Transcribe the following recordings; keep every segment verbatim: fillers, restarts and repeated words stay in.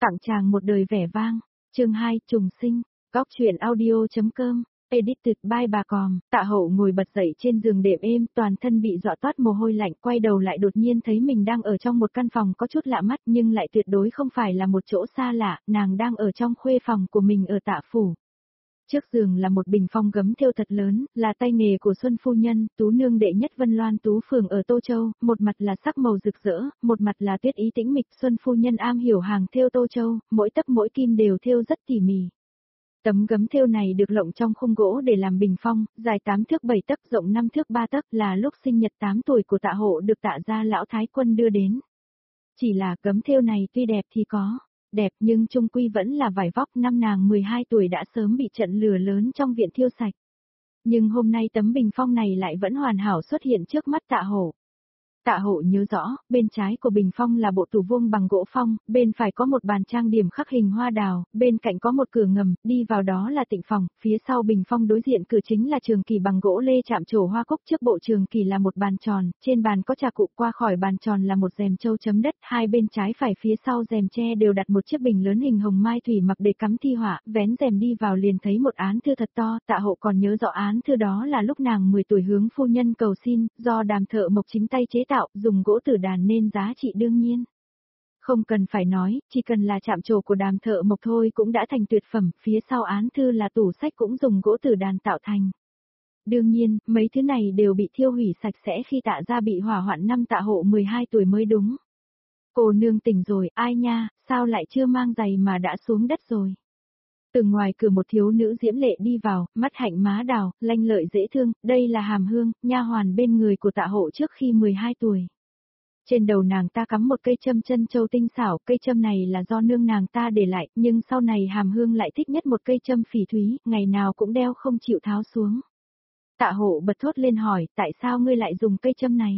Tặng chàng một đời vẻ vang, chương hai, trùng sinh, góc truyện audio.com, edited by bà Còm. Tạ Hậu ngồi bật dậy trên giường đệm êm, toàn thân bị dọa toát mồ hôi lạnh, quay đầu lại đột nhiên thấy mình đang ở trong một căn phòng có chút lạ mắt nhưng lại tuyệt đối không phải là một chỗ xa lạ, nàng đang ở trong khuê phòng của mình ở Tạ Phủ. Trước giường là một bình phong gấm thêu thật lớn, là tay nghề của Xuân Phu Nhân, Tú Nương đệ nhất Vân Loan Tú Phường ở Tô Châu, một mặt là sắc màu rực rỡ, một mặt là tuyết ý tĩnh mịch. Xuân Phu Nhân am hiểu hàng thêu Tô Châu, mỗi tấc mỗi kim đều thêu rất tỉ mỉ. Tấm gấm thêu này được lộng trong khung gỗ để làm bình phong, dài tám thước bảy tấc, rộng năm thước ba tấc, là lúc sinh nhật tám tuổi của Tạ Hộ được Tạ gia lão thái quân đưa đến. Chỉ là gấm thêu này tuy đẹp thì có đẹp nhưng chung quy vẫn là vải vóc, năm nàng mười hai tuổi đã sớm bị trận lửa lớn trong viện thiêu sạch. Nhưng hôm nay tấm bình phong này lại vẫn hoàn hảo xuất hiện trước mắt Tạ Hộ. Tạ Hộ nhớ rõ, bên trái của bình phong là bộ tủ vuông bằng gỗ phong, bên phải có một bàn trang điểm khắc hình hoa đào, bên cạnh có một cửa ngầm, đi vào đó là tịnh phòng, phía sau bình phong đối diện cửa chính là trường kỳ bằng gỗ lê chạm trổ hoa cúc, trước bộ trường kỳ là một bàn tròn, trên bàn có trà cụ, qua khỏi bàn tròn là một rèm châu chấm đất, hai bên trái phải phía sau rèm tre đều đặt một chiếc bình lớn hình hồng mai thủy mặc để cắm thi họa, vén rèm đi vào liền thấy một án thư thật to. Tạ Hộ còn nhớ rõ án thư đó là lúc nàng mười tuổi hướng phu nhân cầu xin, do Đàm Thợ Mộc chính tay chế tạo, dùng gỗ tử đàn nên giá trị đương nhiên. Không cần phải nói, chỉ cần là chạm trổ của Đàm Thợ Mộc thôi cũng đã thành tuyệt phẩm, phía sau án thư là tủ sách cũng dùng gỗ tử đàn tạo thành. Đương nhiên, mấy thứ này đều bị thiêu hủy sạch sẽ khi Tạ gia bị hỏa hoạn năm Tạ Hộ mười hai tuổi mới đúng. Cô nương tỉnh rồi, ai nha, sao lại chưa mang giày mà đã xuống đất rồi. Từ ngoài cửa một thiếu nữ diễm lệ đi vào, mắt hạnh má đào, lanh lợi dễ thương, đây là Hàm Hương, nha hoàn bên người của Tạ Hộ trước khi mười hai tuổi. Trên đầu nàng ta cắm một cây châm chân châu tinh xảo, cây châm này là do nương nàng ta để lại, nhưng sau này Hàm Hương lại thích nhất một cây châm phỉ thúy, ngày nào cũng đeo không chịu tháo xuống. Tạ Hộ bật thốt lên hỏi, tại sao ngươi lại dùng cây châm này?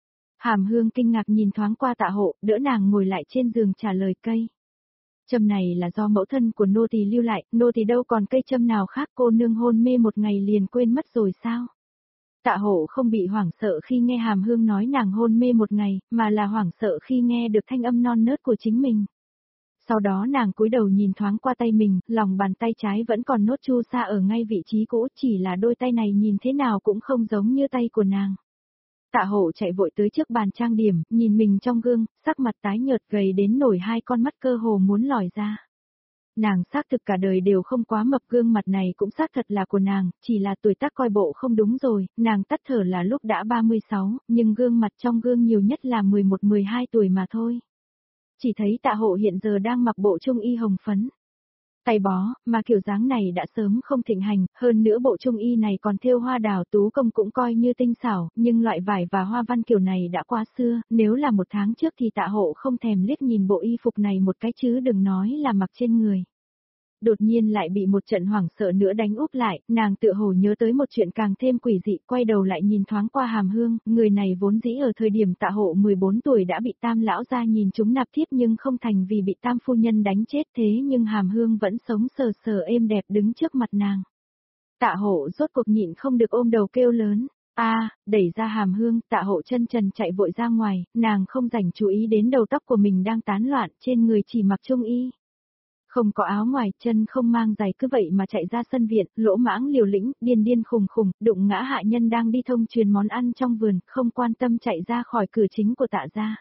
Hàm Hương kinh ngạc nhìn thoáng qua Tạ Hộ, đỡ nàng ngồi lại trên giường trả lời cây châm này là do mẫu thân của nô tỳ lưu lại, nô tỳ đâu còn cây châm nào khác, cô nương hôn mê một ngày liền quên mất rồi sao? Tạ Hộ không bị hoảng sợ khi nghe Hàm Hương nói nàng hôn mê một ngày, mà là hoảng sợ khi nghe được thanh âm non nớt của chính mình. Sau đó nàng cúi đầu nhìn thoáng qua tay mình, lòng bàn tay trái vẫn còn nốt chu sa ở ngay vị trí cũ, chỉ là đôi tay này nhìn thế nào cũng không giống như tay của nàng. Tạ Hộ chạy vội tới trước bàn trang điểm, nhìn mình trong gương, sắc mặt tái nhợt gầy đến nổi hai con mắt cơ hồ muốn lòi ra. Nàng xác thực cả đời đều không quá mập, gương mặt này cũng xác thật là của nàng, chỉ là tuổi tác coi bộ không đúng rồi, nàng tắt thở là lúc đã ba mươi sáu, nhưng gương mặt trong gương nhiều nhất là mười một mười hai tuổi mà thôi. Chỉ thấy Tạ Hộ hiện giờ đang mặc bộ trung y hồng phấn. Tay bó, mà kiểu dáng này đã sớm không thịnh hành, hơn nữa bộ trung y này còn thêu hoa đào tú công cũng coi như tinh xảo, nhưng loại vải và hoa văn kiểu này đã quá xưa, nếu là một tháng trước thì Tạ Hộ không thèm liếc nhìn bộ y phục này một cái chứ đừng nói là mặc trên người. Đột nhiên lại bị một trận hoảng sợ nữa đánh úp lại, nàng tựa hồ nhớ tới một chuyện càng thêm quỷ dị, quay đầu lại nhìn thoáng qua Hàm Hương, người này vốn dĩ ở thời điểm Tạ Hộ mười bốn tuổi đã bị Tam lão gia nhìn trúng nạp thiếp nhưng không thành vì bị Tam phu nhân đánh chết, thế nhưng Hàm Hương vẫn sống sờ sờ êm đẹp đứng trước mặt nàng. Tạ Hộ rốt cuộc nhịn không được ôm đầu kêu lớn, a, đẩy ra Hàm Hương, Tạ Hộ chân trần chạy vội ra ngoài, nàng không dành chú ý đến đầu tóc của mình đang tán loạn, trên người chỉ mặc trung y. Không có áo ngoài, chân không mang giày, cứ vậy mà chạy ra sân viện, lỗ mãng liều lĩnh, điên điên khùng khùng, đụng ngã hạ nhân đang đi thông truyền món ăn trong vườn, không quan tâm chạy ra khỏi cửa chính của Tạ gia.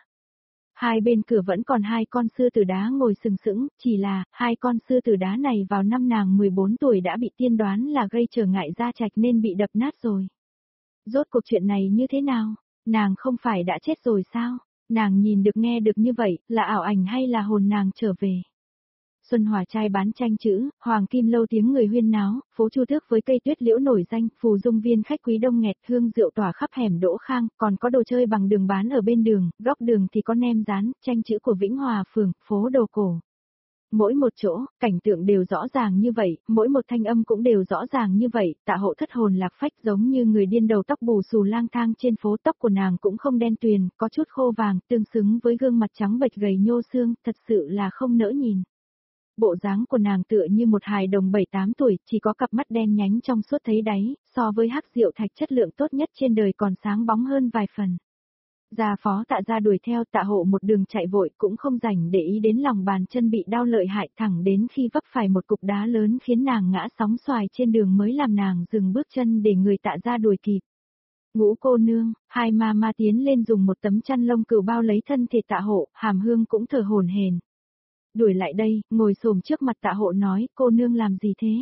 Hai bên cửa vẫn còn hai con sư tử đá ngồi sừng sững, chỉ là, hai con sư tử đá này vào năm nàng mười bốn tuổi đã bị tiên đoán là gây trở ngại gia trạch nên bị đập nát rồi. Rốt cuộc chuyện này như thế nào? Nàng không phải đã chết rồi sao? Nàng nhìn được nghe được như vậy, là ảo ảnh hay là hồn nàng trở về? Xuân Hòa trai bán tranh chữ, Hoàng Kim Lâu tiếng người huyên náo, phố Chu Tước với cây tuyết liễu nổi danh, phù dung viên khách quý đông nghẹt, hương rượu tỏa khắp hẻm Đỗ Khang, còn có đồ chơi bằng đường bán ở bên đường, góc đường thì có nem rán, tranh chữ của Vĩnh Hòa phường, phố đồ cổ. Mỗi một chỗ, cảnh tượng đều rõ ràng như vậy, mỗi một thanh âm cũng đều rõ ràng như vậy, Tạ Hộ thất hồn lạc phách giống như người điên đầu tóc bù xù lang thang trên phố, tóc của nàng cũng không đen tuyền, có chút khô vàng, tương xứng với gương mặt trắng bệch gầy nhô xương, thật sự là không nỡ nhìn. Bộ dáng của nàng tựa như một hài đồng bảy tám tuổi, chỉ có cặp mắt đen nhánh trong suốt thấy đáy, so với hắc rượu thạch chất lượng tốt nhất trên đời còn sáng bóng hơn vài phần. Gia phó tạ ra đuổi theo, tạ hộ một đường chạy vội cũng không rảnh để ý đến lòng bàn chân bị đau lợi hại, thẳng đến khi vấp phải một cục đá lớn khiến nàng ngã sóng xoài trên đường mới làm nàng dừng bước chân để người tạ ra đuổi kịp. Ngũ cô nương, hai ma ma tiến lên dùng một tấm chăn lông cừu bao lấy thân thể tạ hộ, Hàm Hương cũng thở hổn hển. Đuổi lại đây, ngồi xổm trước mặt tạ hộ nói, cô nương làm gì thế?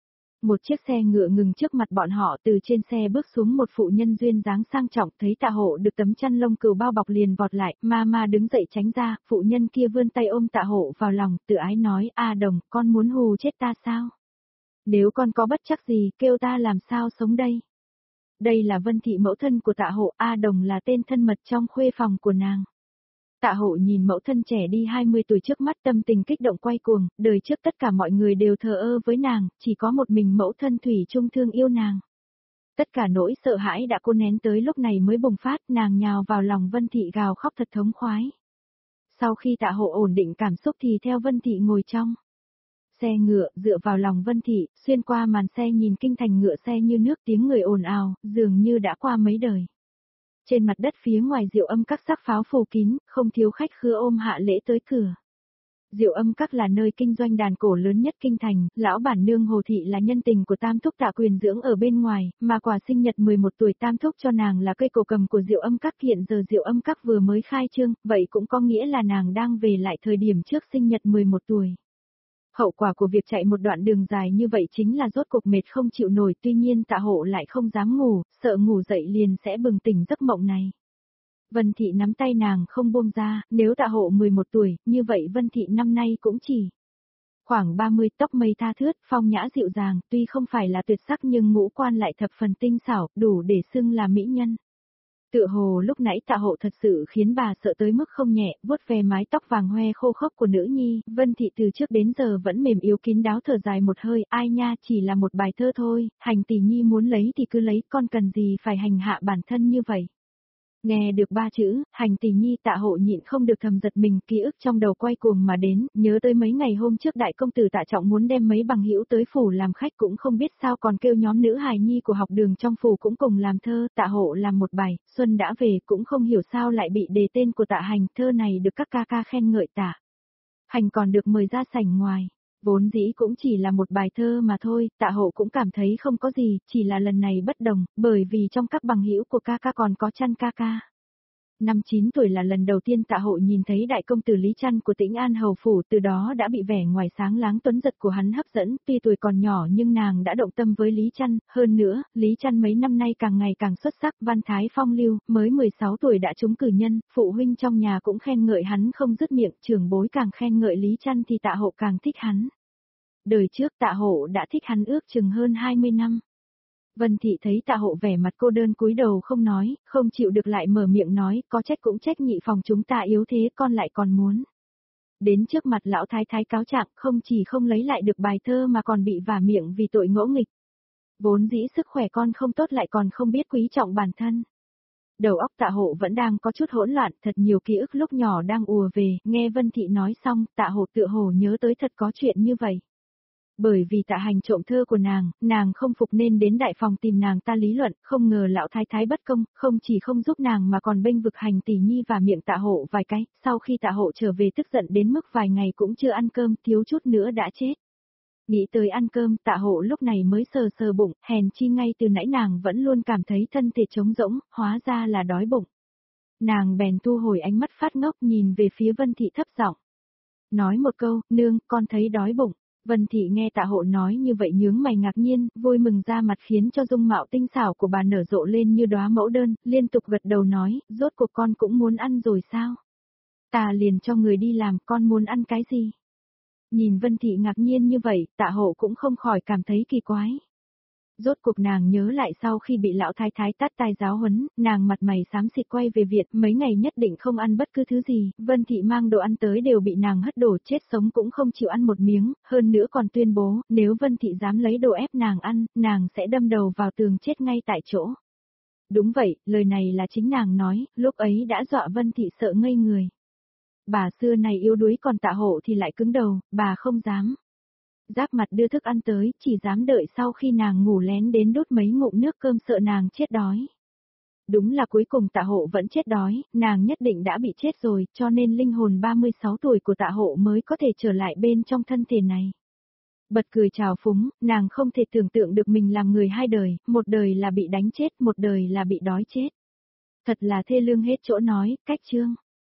Một chiếc xe ngựa ngừng trước mặt bọn họ, từ trên xe bước xuống một phụ nhân duyên dáng sang trọng, thấy tạ hộ được tấm chăn lông cừu bao bọc liền vọt lại, ma ma đứng dậy tránh ra, phụ nhân kia vươn tay ôm tạ hộ vào lòng, tự ái nói, a đồng, con muốn hù chết ta sao? Nếu con có bất chắc gì, kêu ta làm sao sống đây? Đây là Vân Thị mẫu thân của tạ hộ, A Đồng là tên thân mật trong khuê phòng của nàng. Tạ hộ nhìn mẫu thân trẻ đi hai mươi tuổi trước mắt, tâm tình kích động quay cuồng, đời trước tất cả mọi người đều thờ ơ với nàng, chỉ có một mình mẫu thân thủy chung thương yêu nàng. Tất cả nỗi sợ hãi đã cô nén tới lúc này mới bùng phát, nàng nhào vào lòng Vân Thị gào khóc thật thống khoái. Sau khi tạ hộ ổn định cảm xúc thì theo Vân Thị ngồi trong xe ngựa, dựa vào lòng Vân Thị, xuyên qua màn xe nhìn kinh thành ngựa xe như nước, tiếng người ồn ào, dường như đã qua mấy đời. Trên mặt đất phía ngoài Diệu Âm Các sắc pháo phủ kín, không thiếu khách khứa ôm hạ lễ tới cửa. Diệu Âm Các là nơi kinh doanh đàn cổ lớn nhất kinh thành, lão bản nương Hồ Thị là nhân tình của Tam Thúc Tạ Quyền dưỡng ở bên ngoài, mà quà sinh nhật mười một tuổi Tam Thúc cho nàng là cây cổ cầm của Diệu Âm Các. Hiện giờ Diệu Âm Các vừa mới khai trương, vậy cũng có nghĩa là nàng đang về lại thời điểm trước sinh nhật mười một tuổi. Hậu quả của việc chạy một đoạn đường dài như vậy chính là rốt cuộc mệt không chịu nổi, tuy nhiên tạ hộ lại không dám ngủ, sợ ngủ dậy liền sẽ bừng tỉnh giấc mộng này. Vân Thị nắm tay nàng không buông ra, nếu tạ hộ mười một tuổi, như vậy Vân Thị năm nay cũng chỉ khoảng ba mươi, tóc mây tha thướt, phong nhã dịu dàng, tuy không phải là tuyệt sắc nhưng ngũ quan lại thập phần tinh xảo, đủ để xưng là mỹ nhân. Tựa hồ lúc nãy tạ hộ thật sự khiến bà sợ tới mức không nhẹ, vuốt ve mái tóc vàng hoe khô khốc của nữ nhi, Vân Thị từ trước đến giờ vẫn mềm yếu kín đáo thở dài một hơi, ai nha, chỉ là một bài thơ thôi, hành tỷ nhi muốn lấy thì cứ lấy, con cần gì phải hành hạ bản thân như vậy. Nghe được ba chữ, hành tỷ nhi, tạ hộ nhịn không được thầm giật mình, ký ức trong đầu quay cuồng mà đến, nhớ tới mấy ngày hôm trước đại công tử Tạ Trọng muốn đem mấy bằng hữu tới phủ làm khách, cũng không biết sao còn kêu nhóm nữ hài nhi của học đường trong phủ cũng cùng làm thơ, tạ hộ làm một bài, xuân đã về, cũng không hiểu sao lại bị đề tên của tạ hành, thơ này được các ca ca khen ngợi tạ hành còn được mời ra sảnh ngoài. Vốn dĩ cũng chỉ là một bài thơ mà thôi, tạ hộ cũng cảm thấy không có gì, chỉ là lần này bất đồng, bởi vì trong các bằng hữu của ca ca còn có Chăn ca ca. Năm chín tuổi là lần đầu tiên tạ hộ nhìn thấy đại công tử Lý Chăn của Tĩnh An hầu phủ, từ đó đã bị vẻ ngoài sáng láng tuấn giật của hắn hấp dẫn, tuy tuổi còn nhỏ nhưng nàng đã động tâm với Lý Chăn, hơn nữa, Lý Chăn mấy năm nay càng ngày càng xuất sắc, văn thái phong lưu, mới mười sáu tuổi đã trúng cử nhân, phụ huynh trong nhà cũng khen ngợi hắn không dứt miệng, trưởng bối càng khen ngợi Lý Chăn thì tạ hộ càng thích hắn. Đời trước tạ hộ đã thích hắn ước chừng hơn hai mươi năm. Vân Thị thấy tạ hộ vẻ mặt cô đơn cúi đầu không nói, không chịu được lại mở miệng nói, có trách cũng trách nhị phòng chúng ta yếu thế, con lại còn muốn. Đến trước mặt lão thái thái cáo trạng, không chỉ không lấy lại được bài thơ mà còn bị vả miệng vì tội ngỗ nghịch. Vốn dĩ sức khỏe con không tốt lại còn không biết quý trọng bản thân. Đầu óc tạ hộ vẫn đang có chút hỗn loạn, thật nhiều ký ức lúc nhỏ đang ùa về, nghe Vân Thị nói xong, tạ hộ tựa hồ nhớ tới thật có chuyện như vậy. Bởi vì tạ hành trộm thơ của nàng, nàng không phục nên đến đại phòng tìm nàng ta lý luận, không ngờ lão thái thái bất công, không chỉ không giúp nàng mà còn bênh vực hành tỷ nhi và miệng tạ hộ vài cái, sau khi tạ hộ trở về tức giận đến mức vài ngày cũng chưa ăn cơm, thiếu chút nữa đã chết. Nghĩ tới ăn cơm, tạ hộ lúc này mới sờ sờ bụng, hèn chi ngay từ nãy nàng vẫn luôn cảm thấy thân thể trống rỗng, hóa ra là đói bụng. Nàng bèn thu hồi ánh mắt phát ngốc nhìn về phía Vân Thị thấp giọng. Nói một câu, nương, con thấy đói bụng. Vân Thị nghe tạ hộ nói như vậy nhướng mày ngạc nhiên, vui mừng ra mặt khiến cho dung mạo tinh xảo của bà nở rộ lên như đóa mẫu đơn, liên tục gật đầu nói, rốt cuộc con cũng muốn ăn rồi sao? Ta liền cho người đi làm, con muốn ăn cái gì? Nhìn Vân Thị ngạc nhiên như vậy, tạ hộ cũng không khỏi cảm thấy kỳ quái. Rốt cuộc nàng nhớ lại sau khi bị lão thái thái tát tai giáo huấn, nàng mặt mày xám xịt quay về Việt, mấy ngày nhất định không ăn bất cứ thứ gì, Vân Thị mang đồ ăn tới đều bị nàng hất đổ, chết sống cũng không chịu ăn một miếng, hơn nữa còn tuyên bố, nếu Vân Thị dám lấy đồ ép nàng ăn, nàng sẽ đâm đầu vào tường chết ngay tại chỗ. Đúng vậy, lời này là chính nàng nói, lúc ấy đã dọa Vân Thị sợ ngây người. Bà xưa này yếu đuối còn tạ hộ thì lại cứng đầu, bà không dám. Giáp mặt đưa thức ăn tới, chỉ dám đợi sau khi nàng ngủ lén đến đốt mấy ngụm nước cơm sợ nàng chết đói. Đúng là cuối cùng tạ hộ vẫn chết đói, nàng nhất định đã bị chết rồi, cho nên linh hồn ba mươi sáu tuổi của tạ hộ mới có thể trở lại bên trong thân thể này. Bật cười trào phúng, nàng không thể tưởng tượng được mình làm người hai đời, một đời là bị đánh chết, một đời là bị đói chết. Thật là thê lương hết chỗ nói, cách chương.